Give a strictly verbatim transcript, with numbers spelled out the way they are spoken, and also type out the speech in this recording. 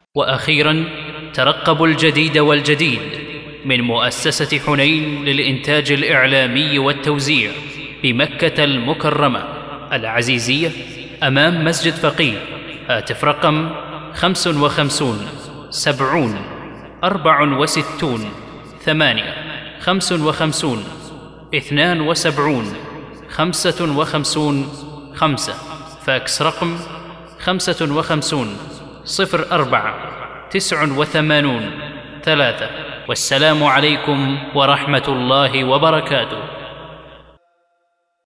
وأخيرا ترقبوا الجديد والجديد من مؤسسة حنين للإنتاج الإعلامي والتوزيع بمكة المكرمة العزيزية أمام مسجد فقيه. هاتف رقم خمس وخمسون سبعون أربع وستون ثمانية خمس وخمسون اثنان وسبعون خمسة وخمسون خمسة. فاكس رقم خمسة وخمسون صفر أربعة تسع وثمانون ثلاثة. والسلام عليكم ورحمة الله وبركاته.